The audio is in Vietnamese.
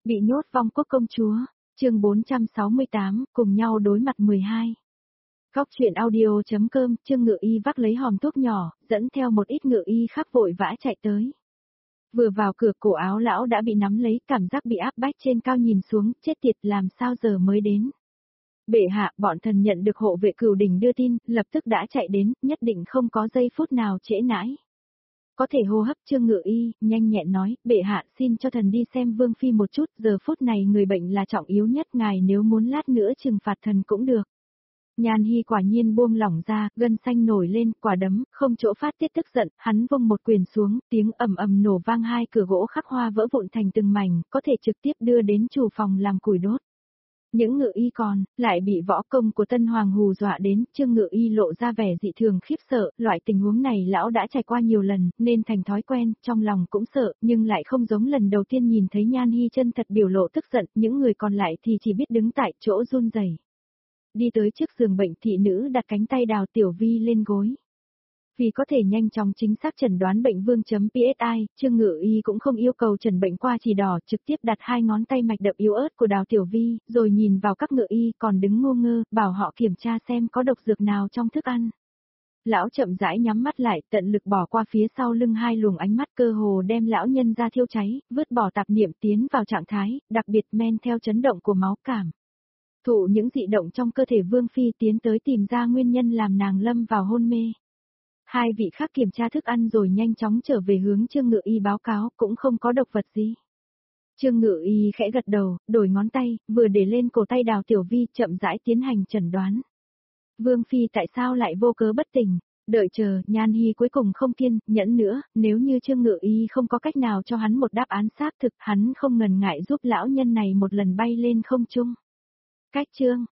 Bị nhốt vong quốc công chúa, chương 468, cùng nhau đối mặt 12. Góc chuyện audio.com, Trương Ngự Y vác lấy hòm thuốc nhỏ, dẫn theo một ít ngự y khác vội vã chạy tới. Vừa vào cửa, cổ áo lão đã bị nắm lấy, cảm giác bị áp bách trên cao nhìn xuống, chết tiệt, làm sao giờ mới đến. Bệ hạ, bọn thần nhận được hộ vệ Cửu Đỉnh đưa tin, lập tức đã chạy đến, nhất định không có giây phút nào trễ nãi. Có thể hô hấp. Trương Ngự Y nhanh nhẹn nói, bệ hạ xin cho thần đi xem Vương Phi một chút, giờ phút này người bệnh là trọng yếu nhất, ngài nếu muốn lát nữa trừng phạt thần cũng được. Nhan Hi quả nhiên buông lỏng ra, gân xanh nổi lên, quả đấm, không chỗ phát tiết tức giận, hắn vung một quyền xuống, tiếng ầm ầm nổ vang, hai cửa gỗ khắc hoa vỡ vụn thành từng mảnh, có thể trực tiếp đưa đến chủ phòng làm củi đốt. Những ngự y còn lại bị võ công của Tân Hoàng hù dọa đến, Trương Ngự Y lộ ra vẻ dị thường khiếp sợ, loại tình huống này lão đã trải qua nhiều lần, nên thành thói quen, trong lòng cũng sợ, nhưng lại không giống lần đầu tiên nhìn thấy Nhan Hi chân thật biểu lộ tức giận, những người còn lại thì chỉ biết đứng tại chỗ run rẩy. Đi tới trước giường bệnh, thị nữ đặt cánh tay Đào Tiểu Vi lên gối. Vì có thể nhanh chóng chính xác chẩn đoán bệnh Vương.PSI, Trương Ngự Y cũng không yêu cầu chẩn bệnh qua chỉ đỏ, trực tiếp đặt hai ngón tay mạch đập yếu ớt của Đào Tiểu Vi, rồi nhìn vào các ngự y còn đứng ngô ngơ, bảo họ kiểm tra xem có độc dược nào trong thức ăn. Lão chậm rãi nhắm mắt lại, tận lực bỏ qua phía sau lưng hai luồng ánh mắt cơ hồ đem lão nhân ra thiêu cháy, vứt bỏ tạp niệm tiến vào trạng thái, đặc biệt men theo chấn động của máu cảm. Thụ những dị động trong cơ thể Vương Phi tiến tới tìm ra nguyên nhân làm nàng lâm vào hôn mê. Hai vị khác kiểm tra thức ăn rồi nhanh chóng trở về hướng Trương Ngự Y báo cáo, cũng không có độc vật gì. Trương Ngự Y khẽ gật đầu, đổi ngón tay, vừa để lên cổ tay Đào Tiểu Vi, chậm rãi tiến hành chẩn đoán. Vương Phi tại sao lại vô cớ bất tỉnh? Đợi chờ, Nhan Hi cuối cùng không kiên nhẫn nữa, nếu như Trương Ngự Y không có cách nào cho hắn một đáp án xác thực, hắn không ngần ngại giúp lão nhân này một lần bay lên không trung. Cách chương